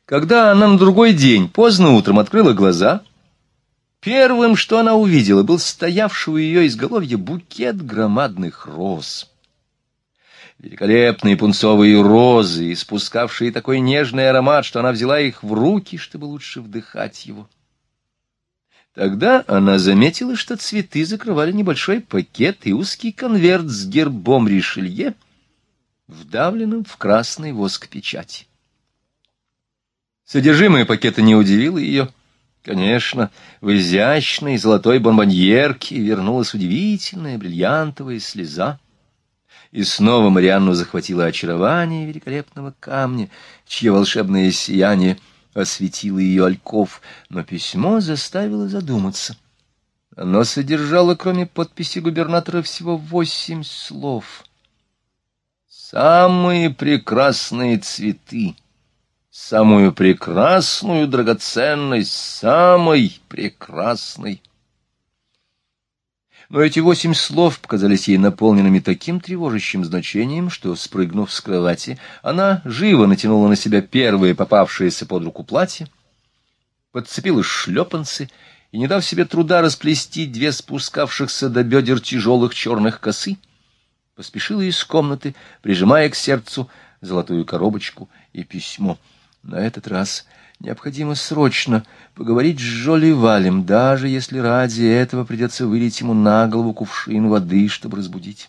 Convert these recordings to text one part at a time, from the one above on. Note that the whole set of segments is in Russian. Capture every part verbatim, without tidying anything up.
Когда она на другой день поздно утром открыла глаза, первым, что она увидела, был стоявший у ее изголовья букет громадных роз. Великолепные пунцовые розы, испускавшие такой нежный аромат, что она взяла их в руки, чтобы лучше вдыхать его. Тогда она заметила, что цветы закрывали небольшой пакет и узкий конверт с гербом Ришелье, вдавленным в красный воск печати. Содержимое пакета не удивило ее. Конечно, в изящной золотой бонбоньерке вернулась удивительная бриллиантовая слеза. И снова Марианну захватило очарование великолепного камня, чье волшебное сияние осветило ее альков, но письмо заставило задуматься. Оно содержало, кроме подписи губернатора, всего восемь слов. «Самые прекрасные цветы, самую прекрасную драгоценность, самой прекрасной». Но эти восемь слов показались ей наполненными таким тревожащим значением, что, спрыгнув с кровати, она живо натянула на себя первое попавшееся под руку платье, подцепила шлепанцы и, не дав себе труда расплести две спускавшихся до бедер тяжелых черных косы, поспешила из комнаты, прижимая к сердцу золотую коробочку и письмо. На этот раз необходимо срочно поговорить с Жоли Валем, даже если ради этого придется вылить ему на голову кувшин воды, чтобы разбудить.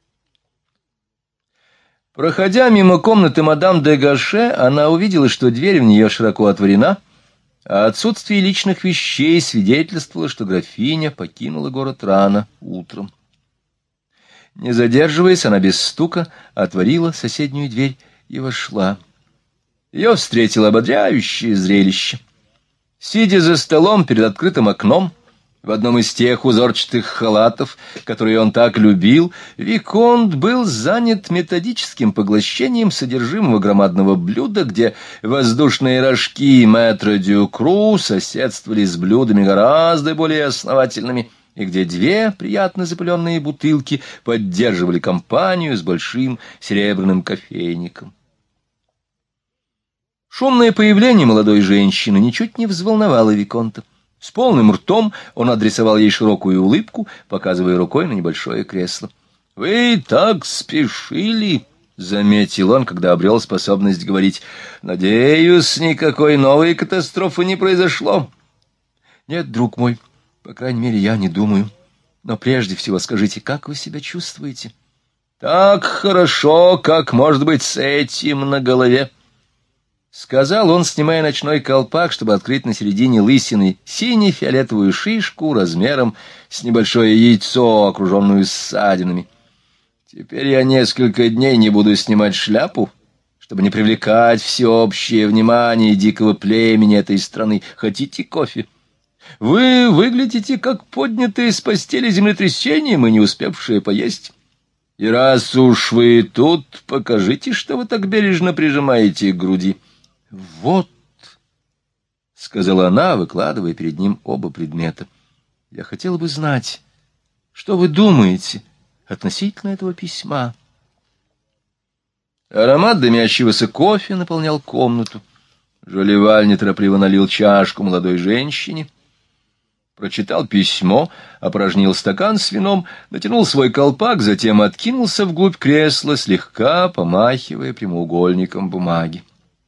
Проходя мимо комнаты мадам де Гаше, она увидела, что дверь в нее широко отворена, а отсутствие личных вещей свидетельствовало, что графиня покинула город рано утром. Не задерживаясь, она без стука отворила соседнюю дверь и вошла. Ее встретило ободряющее зрелище. Сидя за столом перед открытым окном, в одном из тех узорчатых халатов, которые он так любил, виконт был занят методическим поглощением содержимого громадного блюда, где воздушные рожки мэтра Дюкру соседствовали с блюдами гораздо более основательными, и где две приятно запыленные бутылки поддерживали компанию с большим серебряным кофейником. Шумное появление молодой женщины ничуть не взволновало виконта. С полным ртом он адресовал ей широкую улыбку, показывая рукой на небольшое кресло. — Вы так спешили, — заметил он, когда обрел способность говорить. — Надеюсь, никакой новой катастрофы не произошло. — Нет, друг мой, по крайней мере, я не думаю. Но прежде всего скажите, как вы себя чувствуете? — Так хорошо, как, может быть, с этим на голове. — сказал он, снимая ночной колпак, чтобы открыть на середине лысины сине-фиолетовую шишку размером с небольшое яйцо, окруженную ссадинами. — Теперь я несколько дней не буду снимать шляпу, чтобы не привлекать всеобщее внимание дикого племени этой страны. Хотите кофе? Вы выглядите как поднятые с постели землетрясением и не успевшие поесть. И раз уж вы тут, покажите, что вы так бережно прижимаете к груди. — Вот, — сказала она, выкладывая перед ним оба предмета, — я хотела бы знать, что вы думаете относительно этого письма. Аромат дымящегося кофе наполнял комнату. Жолеваль неторопливо налил чашку молодой женщине, прочитал письмо, опорожнил стакан с вином, натянул свой колпак, затем откинулся вглубь кресла, слегка помахивая прямоугольником бумаги.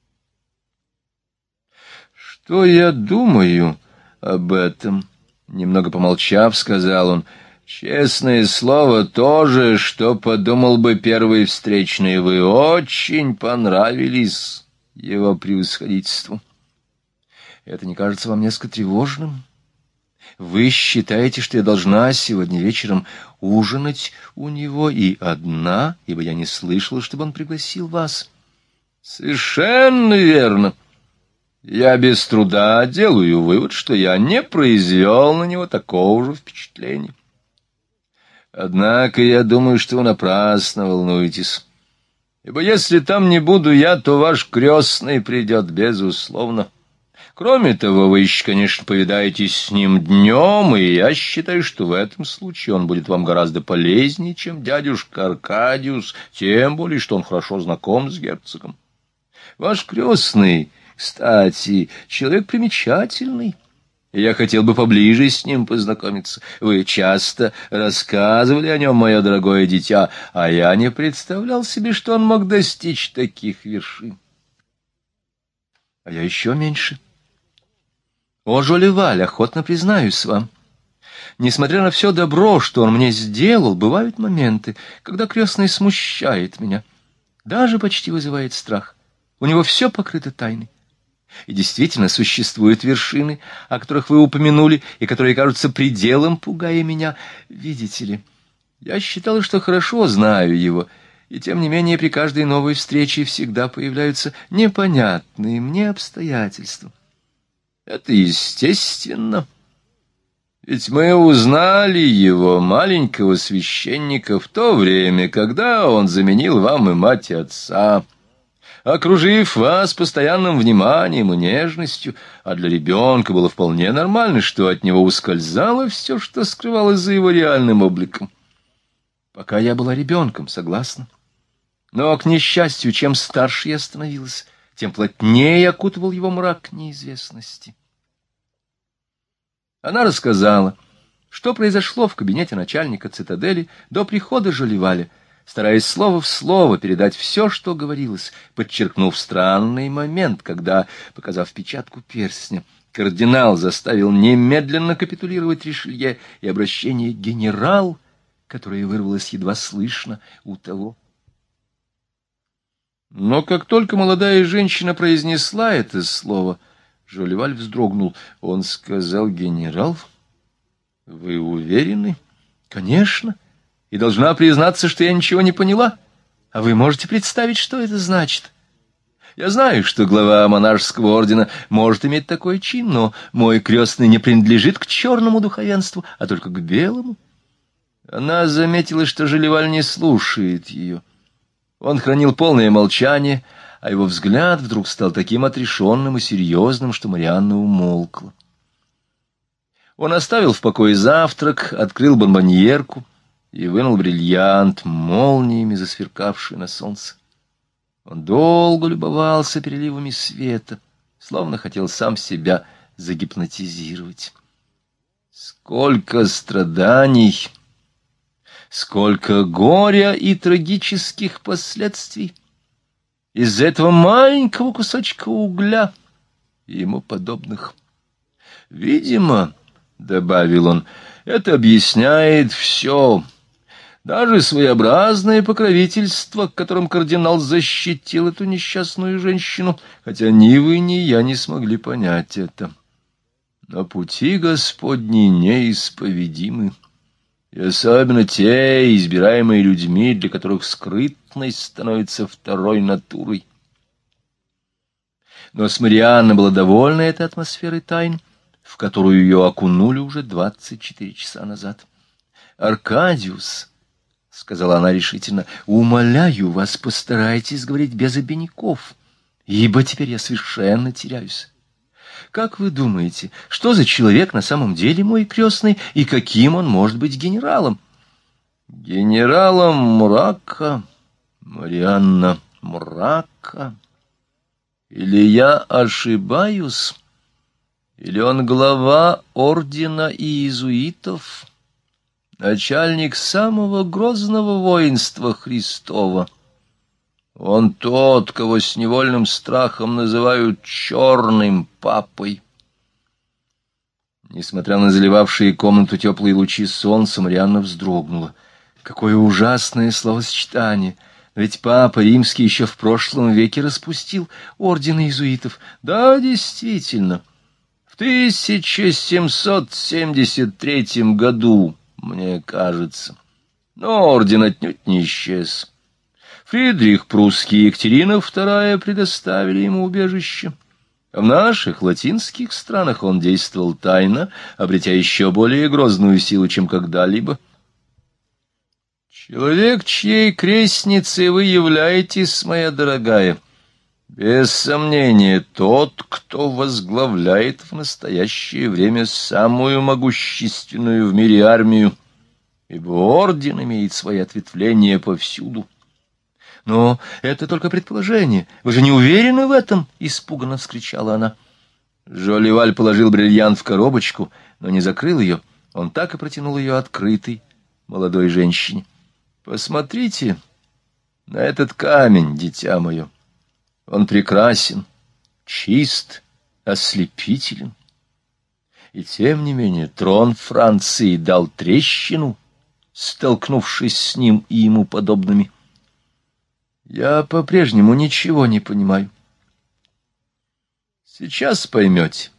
«Что я думаю об этом?» — немного помолчав, сказал он. «Честное слово, то же, что подумал бы первый встречный. Вы очень понравились его превосходительству. Это не кажется вам несколько тревожным? Вы считаете, что я должна сегодня вечером ужинать у него и одна, ибо я не слышала, чтобы он пригласил вас?» «Совершенно верно. Я без труда делаю вывод, что я не произвел на него такого же впечатления. Однако я думаю, что вы напрасно волнуетесь, ибо если там не буду я, то ваш крестный придет, безусловно. Кроме того, вы еще, конечно, повидаетесь с ним днем, и я считаю, что в этом случае он будет вам гораздо полезнее, чем дядюшка Аркадиус, тем более, что он хорошо знаком с герцогом. Ваш крестный, кстати, человек примечательный. Я хотел бы поближе с ним познакомиться. Вы часто рассказывали о нем, мое дорогое дитя, а я не представлял себе, что он мог достичь таких вершин. А я еще меньше. О, Жолеваль, охотно признаюсь вам. Несмотря на все добро, что он мне сделал, бывают моменты, когда крестный смущает меня, даже почти вызывает страх. У него все покрыто тайной. И действительно существуют вершины, о которых вы упомянули, и которые кажутся пределом, пугая меня. Видите ли, я считал, что хорошо знаю его, и тем не менее при каждой новой встрече всегда появляются непонятные мне обстоятельства. Это естественно. Ведь мы узнали его, маленького священника, в то время, когда он заменил вам и мать, и отца, окружив вас постоянным вниманием и нежностью, а для ребенка было вполне нормально, что от него ускользало все, что скрывалось за его реальным обликом. Пока я была ребенком, согласна. Но, к несчастью, чем старше я становилась, тем плотнее окутывал его мрак неизвестности. Она рассказала, что произошло в кабинете начальника цитадели до прихода Жолеваля, стараясь слово в слово передать все, что говорилось, подчеркнув странный момент, когда, показав печатку перстня, кардинал заставил немедленно капитулировать Ришелье, и обращение «генерал», которое вырвалось едва слышно у того. Но как только молодая женщина произнесла это слово, Жолеваль вздрогнул. Он сказал: «Генерал? Вы уверены?» «Конечно. И должна признаться, что я ничего не поняла. А вы можете представить, что это значит? Я знаю, что глава монашеского ордена может иметь такой чин, но мой крестный не принадлежит к черному духовенству, а только к белому». Она заметила, что Жолеваль не слушает ее. Он хранил полное молчание, а его взгляд вдруг стал таким отрешенным и серьезным, что Марианна умолкла. Он оставил в покое завтрак, открыл бонбоньерку и вынул бриллиант, молниями засверкавший на солнце. Он долго любовался переливами света, словно хотел сам себя загипнотизировать. Сколько страданий, сколько горя и трагических последствий из-за этого маленького кусочка угля и ему подобных. Видимо, — добавил он, — это объясняет все, даже своеобразное покровительство, которым кардинал защитил эту несчастную женщину, хотя ни вы, ни я не смогли понять это. Но пути Господни неисповедимы. И особенно те, избираемые людьми, для которых скрытность становится второй натурой. Но с Марианной была довольна этой атмосферой тайн, в которую ее окунули уже двадцать четыре часа назад. «Аркадиус», — сказала она решительно, — «умоляю вас, постарайтесь говорить без обиняков, ибо теперь я совершенно теряюсь. Как вы думаете, что за человек на самом деле мой крестный, и каким он может быть генералом?» «Генералом мрака, Марианна, мрака. Или я ошибаюсь, или он глава ордена иезуитов, начальник самого грозного воинства Христова. Он тот, кого с невольным страхом называют черным папой». Несмотря на заливавшие комнату теплые лучи солнца, Марианна вздрогнула. Какое ужасное словосочетание! Ведь папа римский еще в прошлом веке распустил орден иезуитов. Да, действительно, в тысяча семьсот семьдесят третьем году, мне кажется. Но орден отнюдь не исчез. Фридрих Прусский и Екатерина вторая предоставили ему убежище. А в наших латинских странах он действовал тайно, обретя еще более грозную силу, чем когда-либо. Человек, чьей крестницей вы являетесь, моя дорогая, без сомнения, тот, кто возглавляет в настоящее время самую могущественную в мире армию, ибо орден имеет свои ответвления повсюду. Но это только предположение. Вы же не уверены в этом? — испуганно вскричала она. Жолливаль положил бриллиант в коробочку, но не закрыл ее. Он так и протянул ее открытой молодой женщине. — Посмотрите на этот камень, дитя мое. Он прекрасен, чист, ослепителен. И тем не менее трон Франции дал трещину, столкнувшись с ним и ему подобными. Я по-прежнему ничего не понимаю. Сейчас поймете.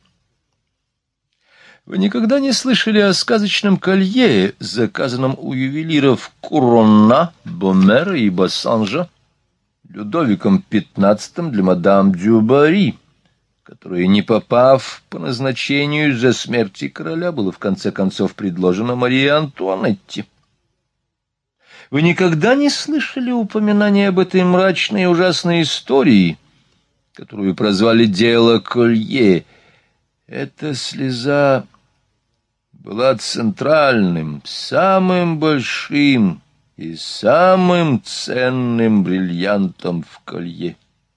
Вы никогда не слышали о сказочном колье, заказанном у ювелиров Куронна, Бомера и Бассанжа Людовиком пятнадцатым для мадам Дюбари, которое, не попав по назначению из-за смерти короля, было в конце концов предложено Марии Антуанетте? Вы никогда не слышали упоминания об этой мрачной и ужасной истории, которую прозвали «Дело Колье»? Эта слеза была центральным, самым большим и самым ценным бриллиантом в колье.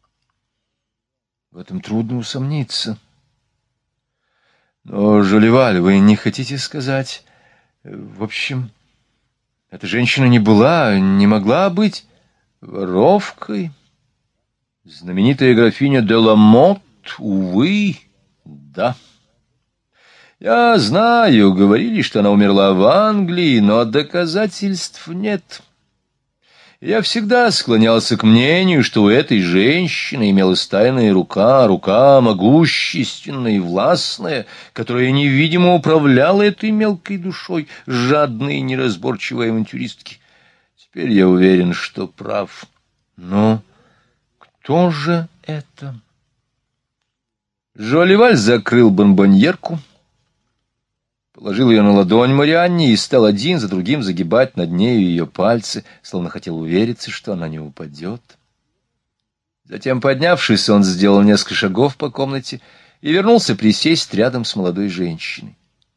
В этом трудно усомниться. Но, Жолливаль, вы не хотите сказать... В общем, эта женщина не была, не могла быть воровкой. Знаменитая графиня де ла Мот, увы, да. Я знаю, говорили, что она умерла в Англии, но доказательств нет. Я всегда склонялся к мнению, что у этой женщины имелась тайная рука, рука могущественная и властная, которая невидимо управляла этой мелкой душой жадной и неразборчивой авантюристки. Теперь я уверен, что прав. Но кто же это? Жолливаль закрыл бонбоньерку, положил ее на ладонь Марианне и стал один за другим загибать над нею ее пальцы, словно хотел увериться, что она не упадет. Затем, поднявшись, он сделал несколько шагов по комнате и вернулся присесть рядом с молодой женщиной.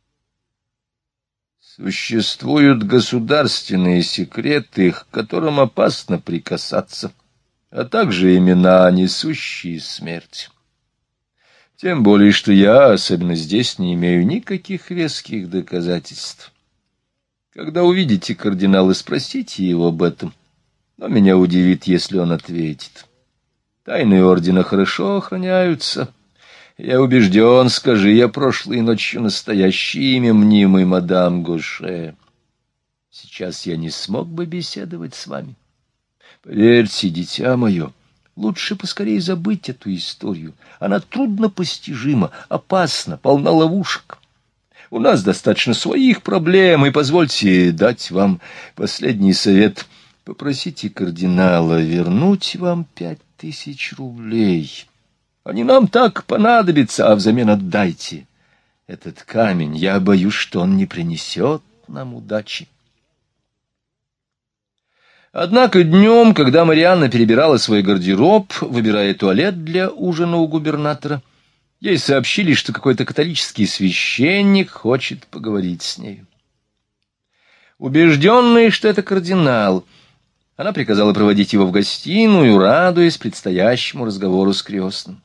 Существуют государственные секреты, к которым опасно прикасаться, а также имена, несущие смерть. Тем более, что я, особенно здесь, не имею никаких веских доказательств. Когда увидите кардинала, спросите его об этом, но меня удивит, если он ответит. Тайны ордена хорошо охраняются. Я убежден, скажи я прошлой ночью настоящее имя мнимой мадам Гоше. Сейчас я не смог бы беседовать с вами. Поверьте, дитя мое, лучше поскорее забыть эту историю. Она трудно постижима, опасна, полна ловушек. У нас достаточно своих проблем, и позвольте дать вам последний совет. Попросите кардинала вернуть вам пять тысяч рублей. Они нам так понадобятся, а взамен отдайте этот камень. Я боюсь, что он не принесет нам удачи. Однако днем, когда Марианна перебирала свой гардероб, выбирая туалет для ужина у губернатора, ей сообщили, что какой-то католический священник хочет поговорить с нею. Убежденная, что это кардинал, она приказала проводить его в гостиную, радуясь предстоящему разговору с крестным.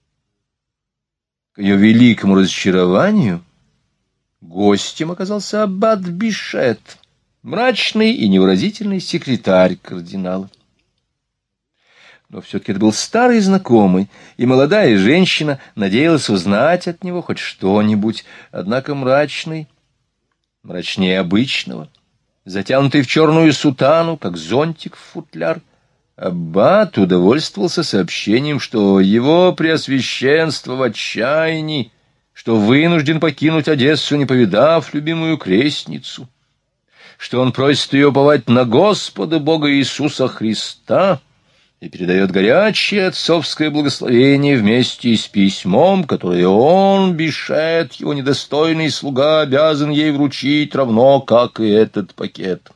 К ее великому разочарованию гостем оказался аббат Бишет, мрачный и невыразительный секретарь кардинала. Но все-таки это был старый знакомый, и молодая женщина надеялась узнать от него хоть что-нибудь, однако мрачный, мрачнее обычного, затянутый в черную сутану, как зонтик в футляр, аббат удовольствовался сообщением, что его преосвященство в отчаянии, что вынужден покинуть Одессу, не повидав любимую крестницу, что он просит ее уповать на Господа Бога Иисуса Христа и передает горячее отцовское благословение вместе с письмом, которое он, Бишет, его недостойный слуга, обязан ей вручить, равно как и этот пакет.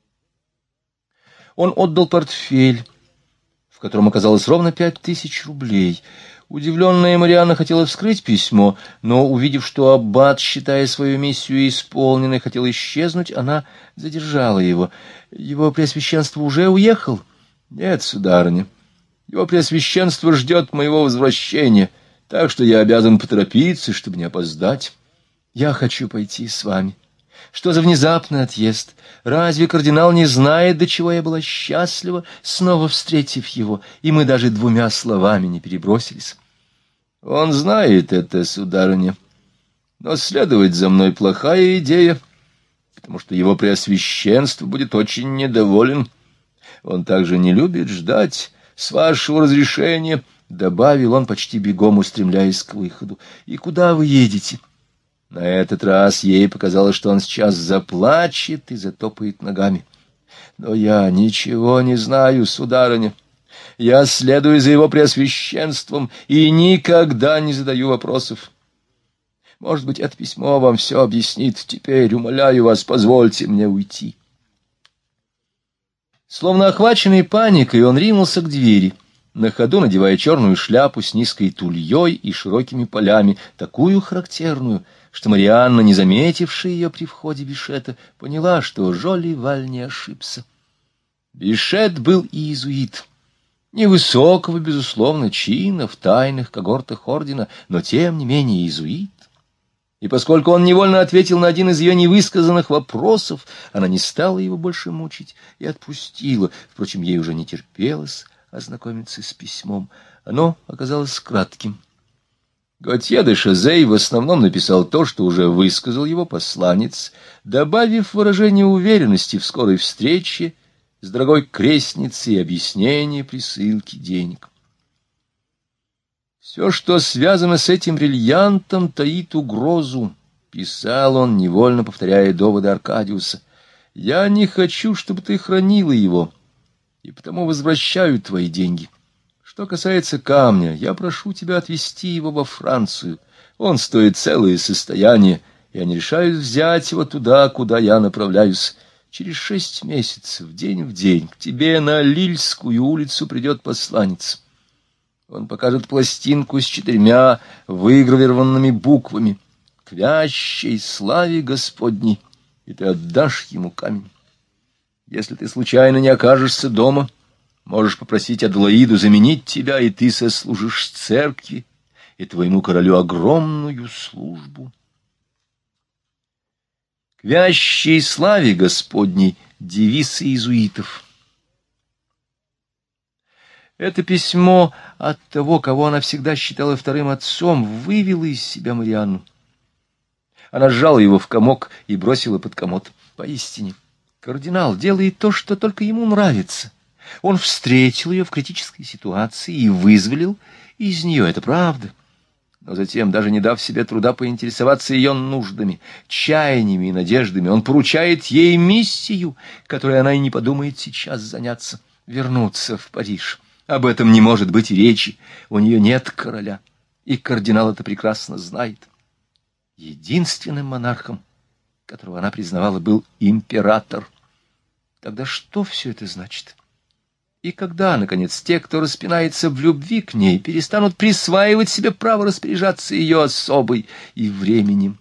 Он отдал портфель, в котором оказалось ровно пять тысяч рублей. Удивленная Марианна хотела вскрыть письмо, но, увидев, что аббат, считая свою миссию исполненной, хотел исчезнуть, она задержала его. Его преосвященство уже уехал. Нет, сударыня, его преосвященство ждет моего возвращения, так что я обязан поторопиться, чтобы не опоздать. Я хочу пойти с вами. Что за внезапный отъезд? Разве кардинал не знает, до чего я была счастлива, снова встретив его, и мы даже двумя словами не перебросились? Он знает это, сударыня, но следовать за мной плохая идея, потому что его преосвященство будет очень недоволен. Он также не любит ждать, с вашего разрешения, — добавил он, почти бегом устремляясь к выходу. — И куда вы едете? На этот раз ей показалось, что он сейчас заплачет и затопает ногами. — Но я ничего не знаю, сударыня. Я следую за его преосвященством и никогда не задаю вопросов. Может быть, это письмо вам все объяснит. Теперь, умоляю вас, позвольте мне уйти. Словно охваченный паникой, он ринулся к двери, на ходу надевая черную шляпу с низкой тульей и широкими полями, такую характерную, что Марианна, не заметившая ее при входе Бишета, поняла, что Жоли-Валь не ошибся. Бишет был иезуит, невысокого, безусловно, чина в тайных когортах ордена, но тем не менее иезуит. И поскольку он невольно ответил на один из ее невысказанных вопросов, она не стала его больше мучить и отпустила. Впрочем, ей уже не терпелось ознакомиться с письмом. Оно оказалось кратким. Готье де Шазей в основном написал то, что уже высказал его посланец, добавив выражение уверенности в скорой встрече с дорогой крестницей и объяснение присылки денег. «Все, что связано с этим бриллиантом, таит угрозу», — писал он, невольно повторяя доводы Аркадиуса. «Я не хочу, чтобы ты хранила его, и потому возвращаю твои деньги. Что касается камня, я прошу тебя отвезти его во Францию. Он стоит целое состояние, я не решаюсь взять его туда, куда я направляюсь. Через шесть месяцев, день в день, к тебе на Лильскую улицу придет посланец. Он покажет пластинку с четырьмя выгравированными буквами «К вящей славе Господней», и ты отдашь ему камень. Если ты случайно не окажешься дома, можешь попросить Аделаиду заменить тебя, и ты сослужишь церкви и твоему королю огромную службу. К вящей славе Господней — девиз иезуитов. Это письмо от того, кого она всегда считала вторым отцом, вывело из себя Марианну. Она сжала его в комок и бросила под комод. Поистине, кардинал делает то, что только ему нравится. Он встретил ее в критической ситуации и вызволил из нее, это правда. Но затем, даже не дав себе труда поинтересоваться ее нуждами, чаяниями и надеждами, он поручает ей миссию, которой она и не подумает сейчас заняться — вернуться в Париж. Об этом не может быть и речи. У нее нет короля, и кардинал это прекрасно знает. Единственным монархом, которого она признавала, был император. Тогда что все это значит? И когда, наконец, те, кто распинается в любви к ней, перестанут присваивать себе право распоряжаться ее особой и временем?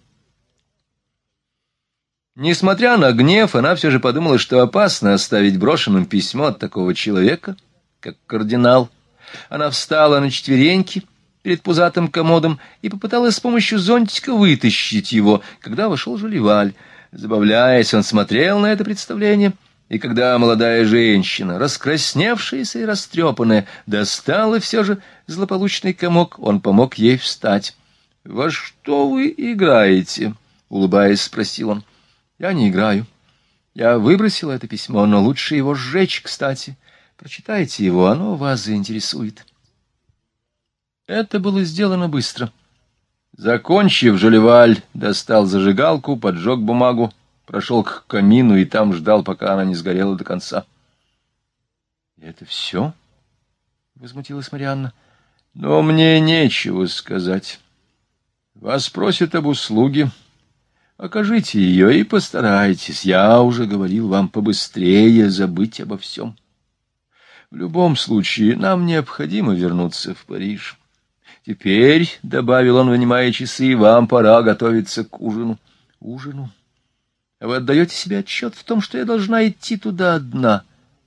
Несмотря на гнев, она все же подумала, что опасно оставить брошенным письмо от такого человека, как кардинал. Она встала на четвереньки перед пузатым комодом и попыталась с помощью зонтика вытащить его, когда вошел Жоли-Валь. Забавляясь, он смотрел на это представление, и когда молодая женщина, раскрасневшаяся и растрепанная, достала все же злополучный комок, он помог ей встать. — Во что вы играете? — улыбаясь, спросил он. — Я не играю. Я выбросила это письмо, но лучше его сжечь, кстати. Прочитайте его, оно вас заинтересует. Это было сделано быстро. Закончив, Жоли-Валь достал зажигалку, поджег бумагу, прошел к камину и там ждал, пока она не сгорела до конца. — Это все? — возмутилась Марианна. — Но мне нечего сказать. Вас просят об услуге. Окажите ее и постарайтесь. Я уже говорил вам побыстрее забыть обо всем. В любом случае, нам необходимо вернуться в Париж. Теперь, — добавил он, вынимая часы, — вам пора готовиться к ужину. Ужину? А вы отдаете себе отчет в том, что я должна идти туда одна?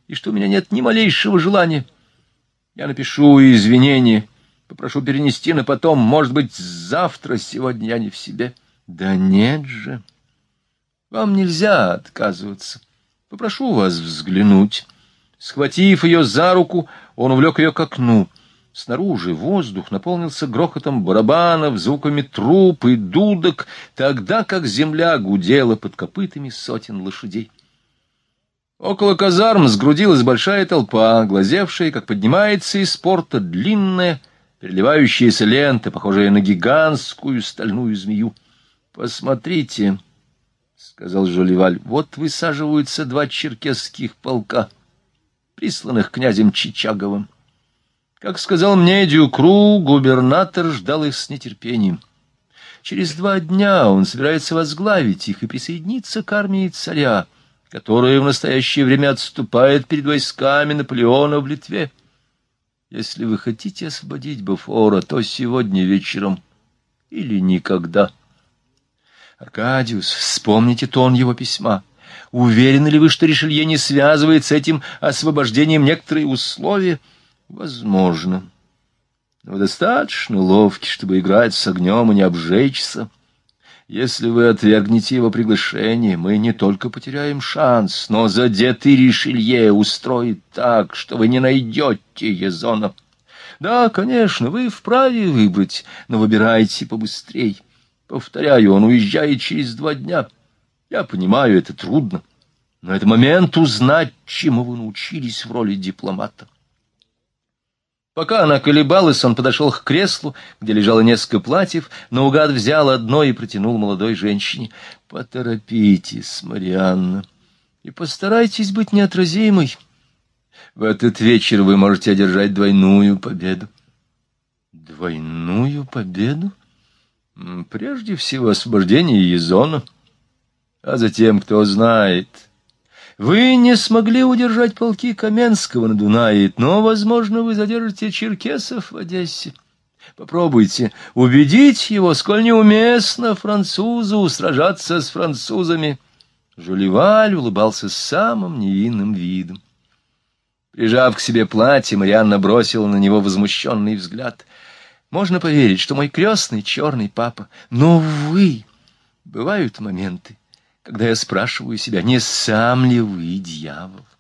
и что у меня нет ни малейшего желания. Я напишу извинения, попрошу перенести на потом, может быть, завтра, сегодня я не в себе. Да нет же, вам нельзя отказываться. Попрошу вас взглянуть. Схватив ее за руку, он увлек ее к окну. Снаружи воздух наполнился грохотом барабанов, звуками труб и дудок, тогда как земля гудела под копытами сотен лошадей. Около казарм сгрудилась большая толпа, глазевшая, как поднимается из порта длинная, переливающаяся лента, похожая на гигантскую стальную змею. — Посмотрите, — сказал Жолливаль, — вот высаживаются два черкесских полка, присланных князем Чичаговым. Как сказал мне Дюкру, губернатор ждал их с нетерпением. Через два дня он собирается возглавить их и присоединиться к армии царя, которая в настоящее время отступает перед войсками Наполеона в Литве. Если вы хотите освободить Бофора, то сегодня вечером или никогда. Аркадиус, вспомните тон его письма. Уверены ли вы, что Ришелье не связывает с этим освобождением некоторые условия? Возможно. Но вы достаточно ловки, чтобы играть с огнем и не обжечься. Если вы отвергнете его приглашение, мы не только потеряем шанс, но задетый Ришелье устроит так, что вы не найдете Езона. Да, конечно, вы вправе выбрать, но выбирайте побыстрей. Повторяю, он уезжает через два дня. Я понимаю, это трудно, но это момент узнать, чему вы научились в роли дипломата. Пока она колебалась, он подошел к креслу, где лежало несколько платьев, наугад взял одно и протянул молодой женщине. — Поторопитесь, Марианна, и постарайтесь быть неотразимой. В этот вечер вы можете одержать двойную победу. — Двойную победу? Прежде всего освобождение Езона, а затем, кто знает... Вы не смогли удержать полки Каменского на Дунае, но, возможно, вы задержите черкесов в Одессе. Попробуйте убедить его, сколь неуместно французу сражаться с французами. Жолливаль улыбался самым невинным видом. Прижав к себе платье, Марианна бросила на него возмущенный взгляд. Можно поверить, что мой крестный черный папа, но вы... Бывают моменты, когда я спрашиваю себя, не сам ли вы дьявол?